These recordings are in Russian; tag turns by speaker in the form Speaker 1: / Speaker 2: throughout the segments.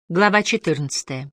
Speaker 1: Глава 14.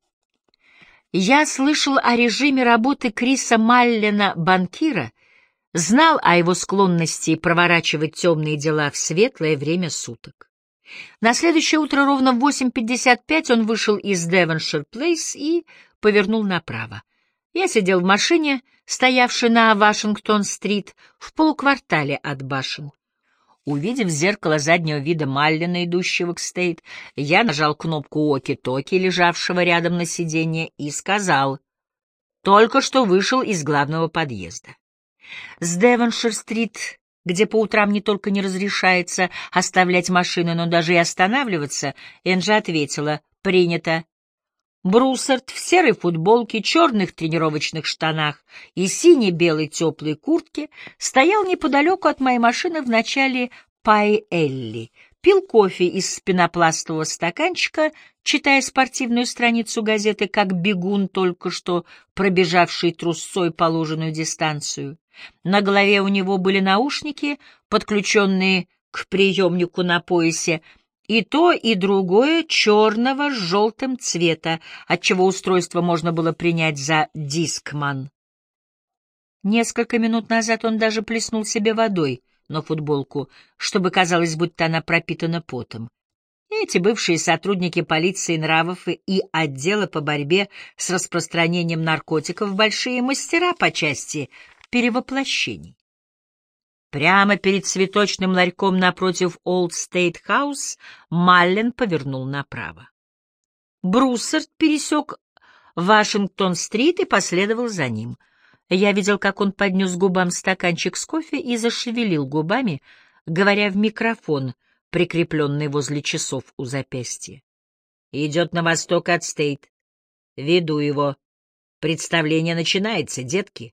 Speaker 1: Я слышал о режиме работы Криса Маллена, банкира, знал о его склонности проворачивать темные дела в светлое время суток. На следующее утро ровно в 8:55 он вышел из Devonshire Place и повернул направо. Я сидел в машине, стоявшей на Вашингтон-стрит, в полуквартале от башен. Увидев в зеркало заднего вида Маллена, идущего к Стейт, я нажал кнопку уоки-токи, лежавшего рядом на сиденье, и сказал: «Только что вышел из главного подъезда». С Девоншир-стрит, где по утрам не только не разрешается оставлять машины, но даже и останавливаться, Энджи ответила: «Принято». Бруссард в серой футболке, черных тренировочных штанах и сине-белой теплой куртке стоял неподалеку от моей машины в начале Пай-Элли, пил кофе из пенопластового стаканчика, читая спортивную страницу газеты, как бегун, только что пробежавший трусцой положенную дистанцию. На голове у него были наушники, подключенные к приемнику на поясе, и то, и другое черного с желтым цвета, отчего устройство можно было принять за Дискман. Несколько минут назад он даже плеснул себе водой на футболку, чтобы казалось, будто она пропитана потом. Эти бывшие сотрудники полиции нравов и отдела по борьбе с распространением наркотиков — большие мастера по части перевоплощений. Прямо перед цветочным ларьком напротив Олд Стейт Хаус Маллен повернул направо. Бруссард пересек Вашингтон-стрит и последовал за ним. Я видел, как он поднес к губам стаканчик с кофе и зашевелил губами, говоря в микрофон, прикрепленный возле часов у запястья. «Идет на восток от Стейт. Веду его. Представление начинается, детки».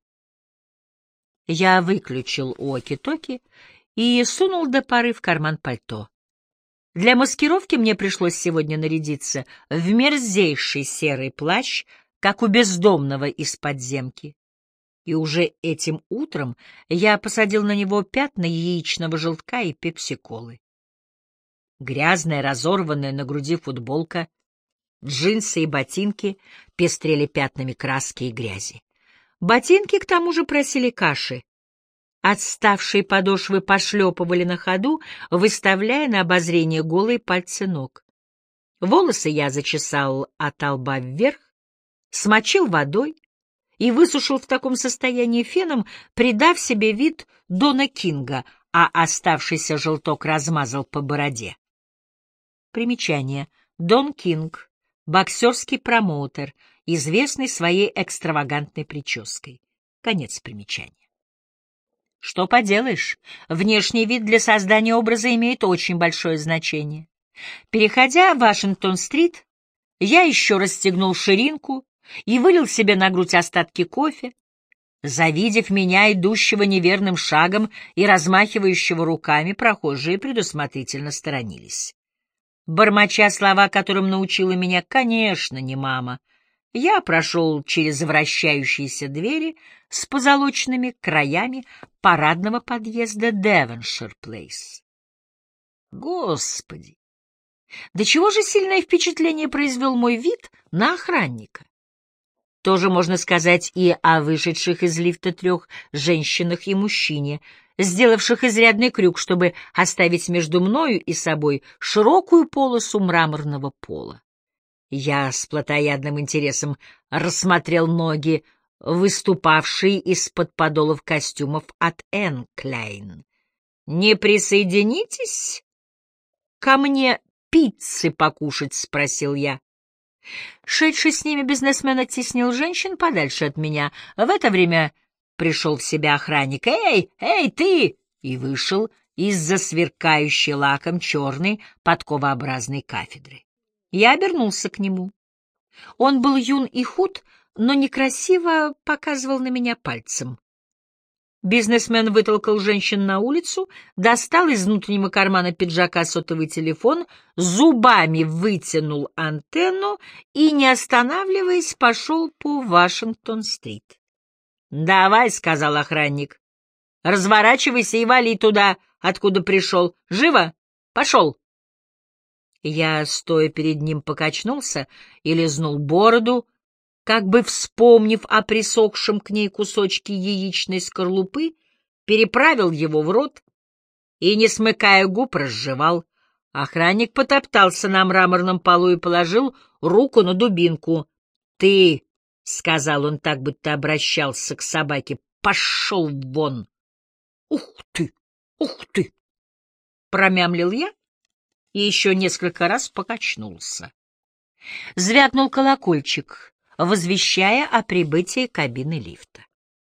Speaker 1: Я выключил уоки-токи и сунул до поры в карман пальто. Для маскировки мне пришлось сегодня нарядиться в мерзейший серый плащ, как у бездомного из подземки. И уже этим утром я посадил на него пятна яичного желтка и пепси-колы. Грязная, разорванная на груди футболка, джинсы и ботинки пестрели пятнами краски и грязи. Ботинки, к тому же, просили каши. Отставшие подошвы пошлепывали на ходу, выставляя на обозрение голые пальцы ног. Волосы я зачесал от лба вверх, смочил водой и высушил в таком состоянии феном, придав себе вид Дона Кинга, а оставшийся желток размазал по бороде. Примечание. Дон Кинг — боксерский промоутер, известный своей экстравагантной прической. Конец примечания. Что поделаешь, внешний вид для создания образа имеет очень большое значение. Переходя Вашингтон-стрит, я еще расстегнул ширинку и вылил себе на грудь остатки кофе. Завидев меня, идущего неверным шагом и размахивающего руками, прохожие предусмотрительно сторонились. Бормоча слова, которым научила меня, конечно, не мама, я прошел через вращающиеся двери с позолоченными краями парадного подъезда Devonshire Place. Господи! Да чего же сильное впечатление произвел мой вид на охранника? Тоже можно сказать и о вышедших из лифта 3 женщинах и мужчине, сделавших изрядный крюк, чтобы оставить между мною и собой широкую полосу мраморного пола. Я с плотоядным интересом рассмотрел ноги, выступавшие из-под подолов костюмов от Энн Клейн. «Не присоединитесь ко мне пиццы покушать?» — спросил я. Шедший с ними бизнесмен оттеснил женщин подальше от меня. В это время пришел в себя охранник. «Эй, ты!» и вышел из-за сверкающей лаком черной подковообразной кафедры. Я обернулся к нему. Он был юн и худ, но некрасиво показывал на меня пальцем. Бизнесмен вытолкал женщин на улицу, достал из внутреннего кармана пиджака сотовый телефон, зубами вытянул антенну и, не останавливаясь, пошел по Вашингтон-стрит. «Давай», — сказал охранник, — «разворачивайся и вали туда, откуда пришел. Живо! Пошел!» Я, стоя перед ним, покачнулся и лизнул бороду, как бы вспомнив о присохшем к ней кусочке яичной скорлупы, переправил его в рот и, не смыкая губ, разжевал. Охранник потоптался на мраморном полу и положил руку на дубинку. — Ты, — сказал он так, будто обращался к собаке, — пошел вон! — Ух ты! Ух ты! — промямлил я и еще несколько раз покачнулся. Звякнул колокольчик, возвещая о прибытии кабины лифта.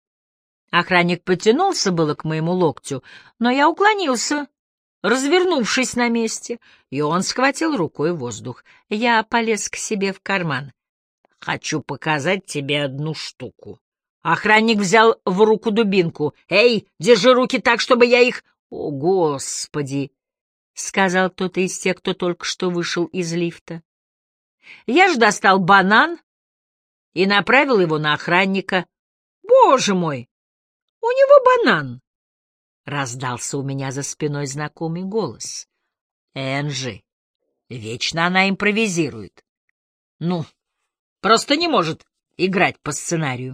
Speaker 1: Охранник потянулся было к моему локтю, но я уклонился, развернувшись на месте, и он схватил рукой воздух. Я полез к себе в карман. «Хочу показать тебе одну штуку». Охранник взял в руку дубинку. «Эй, держи руки так, чтобы я их...» «О, Господи!» — сказал кто-то из тех, кто только что вышел из лифта. Я ж достал банан и направил его на охранника. «Боже мой! У него банан!» — раздался у меня за спиной знакомый голос. «Энджи, вечно она импровизирует. Ну, просто не может играть по сценарию».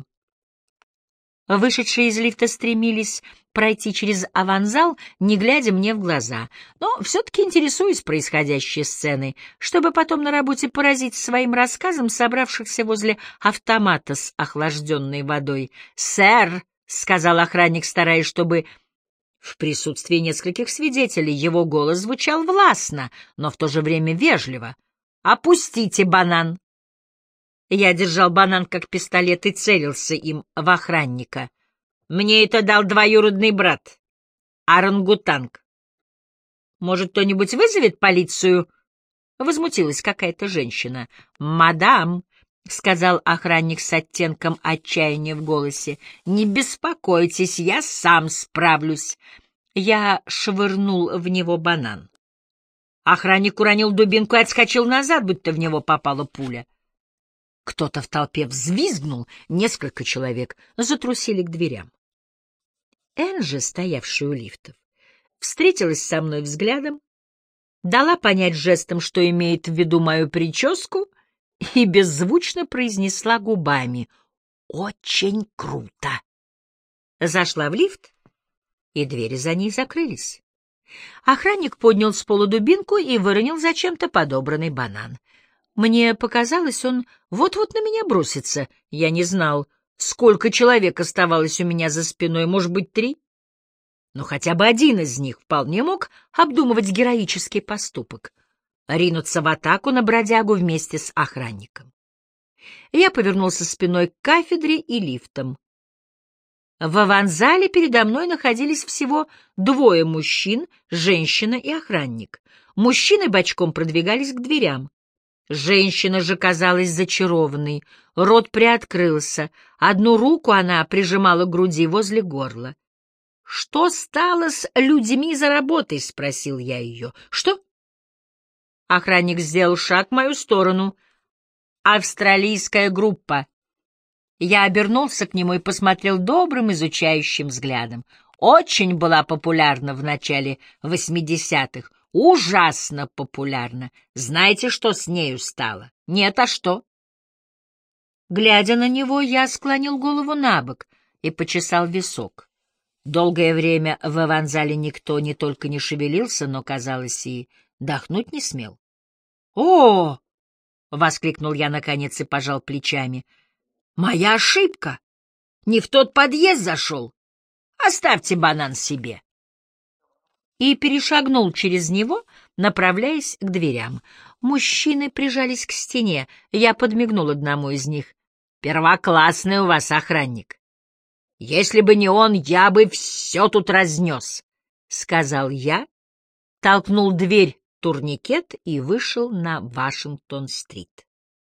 Speaker 1: Вышедшие из лифта стремились пройти через аванзал, не глядя мне в глаза, но все-таки интересуюсь происходящей сценой, чтобы потом на работе поразить своим рассказом собравшихся возле автомата с охлажденной водой. «Сэр», — сказал охранник, стараясь, чтобы в присутствии нескольких свидетелей его голос звучал властно, но в то же время вежливо, — «опустите банан». Я держал банан как пистолет и целился им в охранника. Мне это дал двоюродный брат, орангутанг. «Может, кто-нибудь вызовет полицию?» — возмутилась какая-то женщина. «Мадам», — сказал охранник с оттенком отчаяния в голосе, — «не беспокойтесь, я сам справлюсь». Я швырнул в него банан. Охранник уронил дубинку и отскочил назад, будто в него попала пуля. Кто-то в толпе взвизгнул, несколько человек затрусили к дверям. Энджи, стоявшая у лифтов, встретилась со мной взглядом, дала понять жестом, что имеет в виду мою прическу, и беззвучно произнесла губами: «Очень круто!» Зашла в лифт, и двери за ней закрылись. Охранник поднял с пола дубинку и выронил зачем-то подобранный банан. Мне показалось, он вот-вот на меня бросится. Я не знал, сколько человек оставалось у меня за спиной, может быть, 3? Но хотя бы один из них вполне мог обдумывать героический поступок — ринуться в атаку на бродягу вместе с охранником. Я повернулся спиной к кафедре и лифтам. В аванзале передо мной находились всего 2 мужчин, женщина и охранник. Мужчины бочком продвигались к дверям. Женщина же казалась зачарованной, рот приоткрылся, одну руку она прижимала к груди возле горла. «Что стало с людьми за работой?» — спросил я ее. «Что?» Охранник сделал шаг в мою сторону. «Австралийская группа». Я обернулся к нему и посмотрел добрым, изучающим взглядом. Очень была популярна в начале 80-х. Ужасно популярна. Знаете, что с нею стало? Нет, а что? Глядя на него, я склонил голову набок и почесал висок. Долгое время в аванзале никто не только не шевелился, но, казалось, и дохнуть не смел. «О!» — воскликнул я наконец и пожал плечами. «Моя ошибка! Не в тот подъезд зашел! Оставьте банан себе!» И перешагнул через него, направляясь к дверям. Мужчины прижались к стене. Я подмигнул одному из них. «Первоклассный у вас охранник. Если бы не он, я бы все тут разнес», — сказал я, толкнул дверь турникет и вышел на Вашингтон-стрит.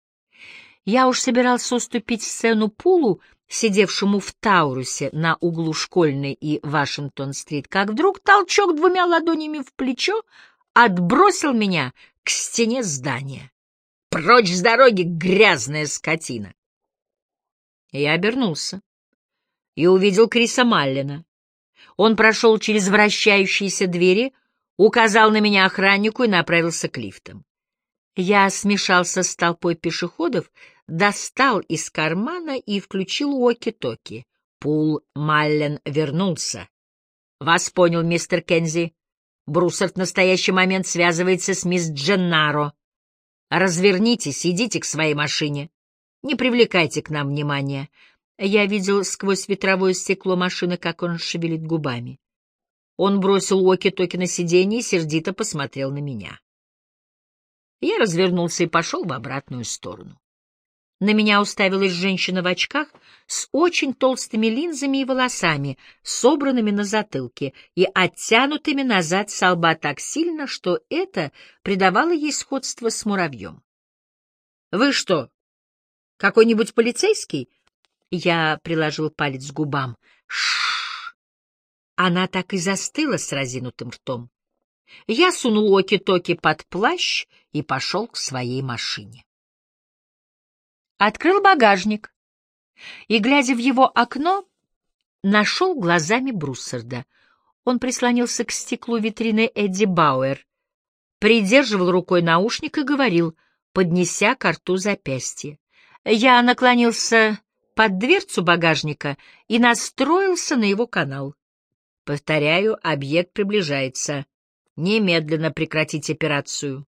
Speaker 1: Я уж собирался уступить сцену Пулу, сидевшему в Таурусе на углу Школьной и Вашингтон-стрит, как вдруг толчок 2 ладонями в плечо отбросил меня к стене здания. «Прочь с дороги, грязная скотина!» Я обернулся и увидел Криса Маллена. Он прошел через вращающиеся двери, указал на меня охраннику и направился к лифтам. Я смешался с толпой пешеходов, достал из кармана и включил уоки-токи. Пул Маллен вернулся. «Вас понял, мистер Кензи. Бруссард в настоящий момент связывается с мисс Дженнаро. Развернитесь, идите к своей машине. Не привлекайте к нам внимания». Я видел сквозь ветровое стекло машины, как он шевелит губами. Он бросил уоки-токи на сиденье и сердито посмотрел на меня. Я развернулся и пошел в обратную сторону. На меня уставилась женщина в очках с очень толстыми линзами и волосами, собранными на затылке и оттянутыми назад со лба так сильно, что это придавало ей сходство с муравьем. «Вы что, какой-нибудь полицейский?» Я приложил палец к губам. Шш! Она так и застыла с разинутым ртом. Я сунул уоки-токи под плащ и пошел к своей машине. Открыл багажник и, глядя в его окно, нашел глазами Бруссарда. Он прислонился к стеклу витрины Эдди Бауэр, придерживал рукой наушник и говорил, поднеся ко рту запястье. Я наклонился под дверцу багажника и настроился на его канал. Повторяю, объект приближается. Немедленно прекратить операцию.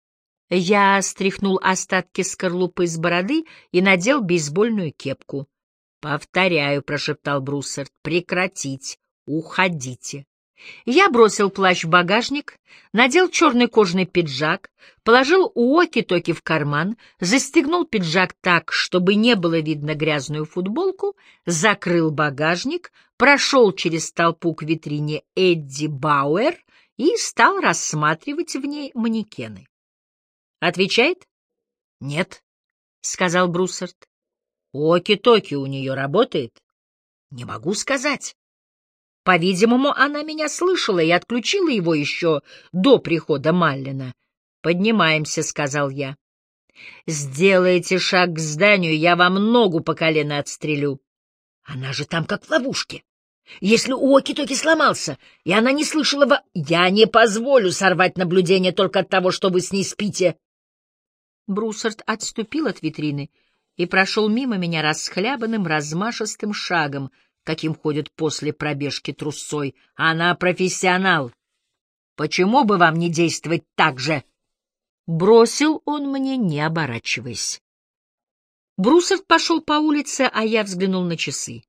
Speaker 1: Я стряхнул остатки скорлупы с бороды и надел бейсбольную кепку. «Повторяю», — прошептал Бруссард, — «прекратить, уходите». Я бросил плащ в багажник, надел черный кожаный пиджак, положил уоки-токи в карман, застегнул пиджак так, чтобы не было видно грязную футболку, закрыл багажник, прошел через толпу к витрине Эдди Бауэр и стал рассматривать в ней манекены. «Отвечает?» «Нет», — сказал Бруссард. «Уоки-токи у нее работает?» «Не могу сказать. По-видимому, она меня слышала и отключила его еще до прихода Маллена. «Поднимаемся», — сказал я. «Сделайте шаг к зданию, я вам ногу по колено отстрелю». «Она же там как в ловушке. Если уоки-токи сломался, и она не слышала Я не позволю сорвать наблюдение только от того, что вы с ней спите». Бруссард отступил от витрины и прошел мимо меня расхлябанным, размашистым шагом, каким ходят после пробежки трусцой. «Она профессионал. Почему бы вам не действовать так же?» Бросил он мне, не оборачиваясь. Бруссард пошел по улице, а я взглянул на часы.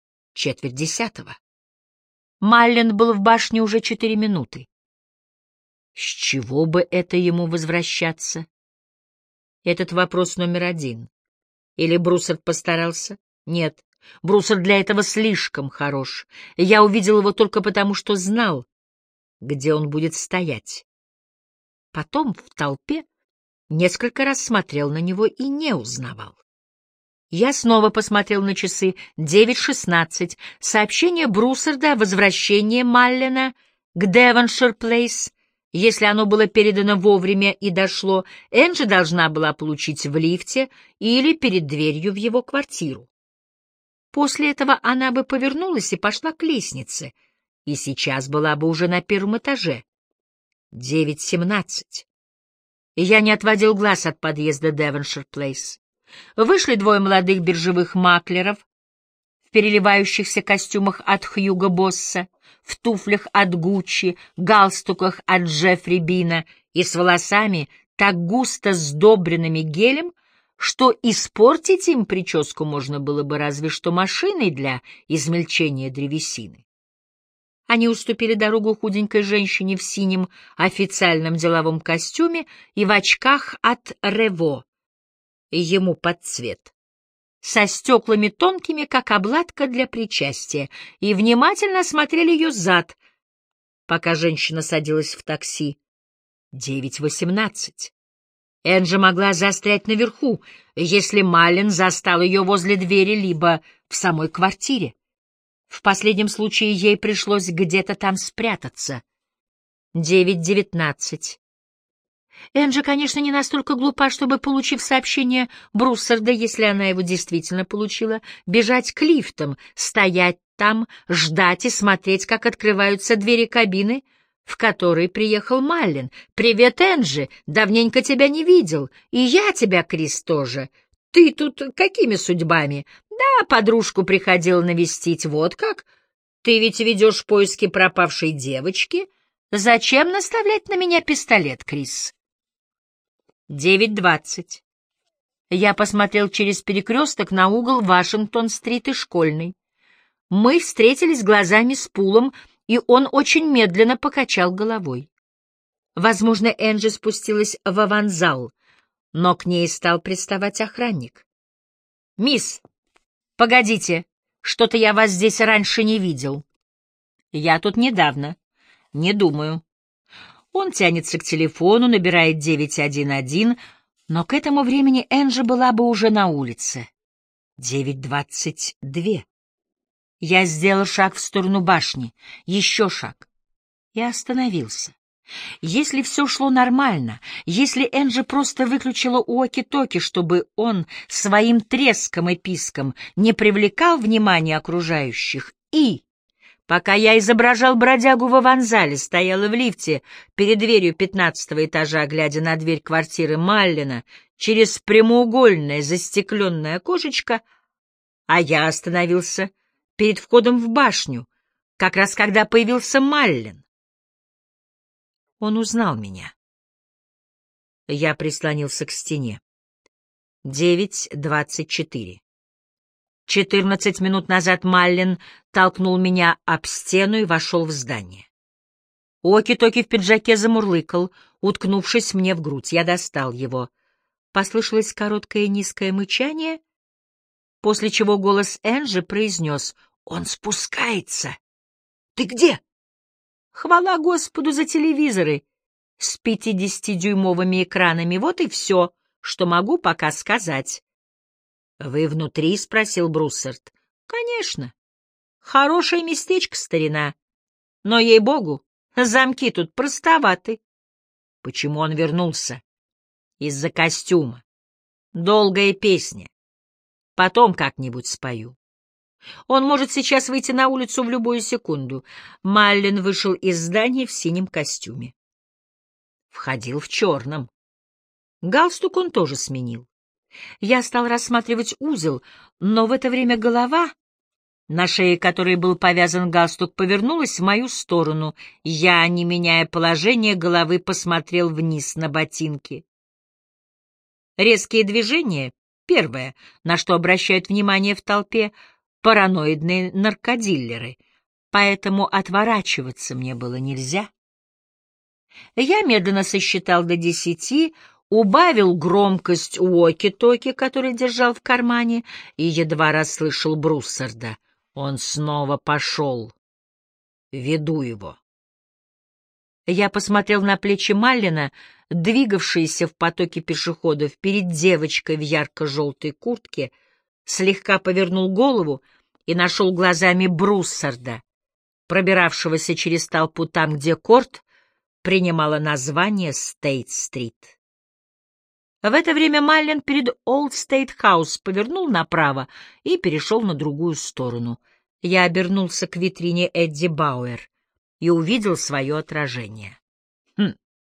Speaker 1: 9:45. Маллен был в башне уже 4 минуты. С чего бы это ему возвращаться? Этот вопрос номер 1. Или Бруссард постарался? Нет. Бруссард для этого слишком хорош. Я увидел его только потому, что знал, где он будет стоять. Потом в толпе несколько раз смотрел на него и не узнавал. Я снова посмотрел на часы. 9:16. Сообщение Бруссарда о возвращении Маллена к Девоншир-Плейс. Если оно было передано вовремя и дошло, Энджи должна была получить в лифте или перед дверью в его квартиру. После этого она бы повернулась и пошла к лестнице, и сейчас была бы уже на 1-м этаже. 9:17. Я не отводил глаз от подъезда Девоншир-Плейс. Вышли 2 молодых биржевых маклеров в переливающихся костюмах от Хьюго Босса, в туфлях от Гуччи, галстуках от Джеффри Бина и с волосами, так густо сдобренными гелем, что испортить им прическу можно было бы разве что машиной для измельчения древесины. Они уступили дорогу худенькой женщине в синем официальном деловом костюме и в очках от Рево, ему под цвет, со стеклами тонкими, как обладка для причастия, и внимательно осмотрели ее зад, пока женщина садилась в такси. 9:18. Энджи могла застрять наверху, если Маллен застал ее возле двери либо в самой квартире. В последнем случае ей пришлось где-то там спрятаться. 9:19. Энджи, конечно, не настолько глупа, чтобы, получив сообщение Бруссарда, если она его действительно получила, бежать к лифтам, стоять там, ждать и смотреть, как открываются двери кабины, в который приехал Маллен. «Привет, Энджи! Давненько тебя не видел. И я тебя, Крис, тоже. Ты тут какими судьбами? Да, подружку приходила навестить, вот как. Ты ведь ведешь поиски пропавшей девочки. Зачем наставлять на меня пистолет, Крис?» 9:20. Я посмотрел через перекресток на угол Вашингтон-стрит и Школьной. Мы встретились глазами с Пулом, и он очень медленно покачал головой. Возможно, Энджи спустилась в аванзал, но к ней стал приставать охранник. «Мисс, погодите, что-то я вас здесь раньше не видел». «Я тут недавно. Не думаю». Он тянется к телефону, набирает 911, но к этому времени Энджи была бы уже на улице. 9:22. Я сделал шаг в сторону башни, еще шаг, и остановился. Если все шло нормально, если Энджи просто выключила уоки-токи, чтобы он своим треском и писком не привлекал внимания окружающих, и, пока я изображал бродягу в аванзале, стояла в лифте перед дверью 15-го этажа, глядя на дверь квартиры Маллена через прямоугольное застекленное окошечко, а я остановился перед входом в башню, как раз когда появился Маллен. Он узнал меня. Я прислонился к стене. 9:24. 14 минут назад Маллен толкнул меня об стену и вошел в здание. Оки-токи в пиджаке замурлыкал, уткнувшись мне в грудь. Я достал его. Послышалось короткое низкое мычание, после чего голос Энджи произнес: «Он спускается! Ты где?» Хвала Господу за телевизоры с 50-дюймовыми экранами. Вот и все, что могу пока сказать. «Вы внутри?» — спросил Бруссард. «Конечно. Хорошее местечко, старина. Но, ей-богу, замки тут простоваты». Почему он вернулся? Из-за костюма. Долгая песня. Потом как-нибудь спою. Он может сейчас выйти на улицу в любую секунду. Маллен вышел из здания в синем костюме. Входил в черном. Галстук он тоже сменил. Я стал рассматривать узел, но в это время голова, на шее которой был повязан галстук, повернулась в мою сторону. Я, не меняя положение головы, посмотрел вниз на ботинки. Резкие движения — первое, на что обращают внимание в толпе параноидные наркодиллеры, поэтому отворачиваться мне было нельзя. Я медленно сосчитал до 10, убавил громкость уоки-токи, который держал в кармане, и едва расслышал Бруссарда. Он снова пошел. Веду его. Я посмотрел на плечи Маллена, двигавшиеся в потоке пешеходов перед девочкой в ярко-желтой куртке, слегка повернул голову и нашел глазами Бруссарда, пробиравшегося через толпу там, где Корт принимала название Стейт-стрит. В это время Маллен перед Олд Стейт-хаус повернул направо и перешел на другую сторону. Я обернулся к витрине Эдди Бауэр и увидел свое отражение.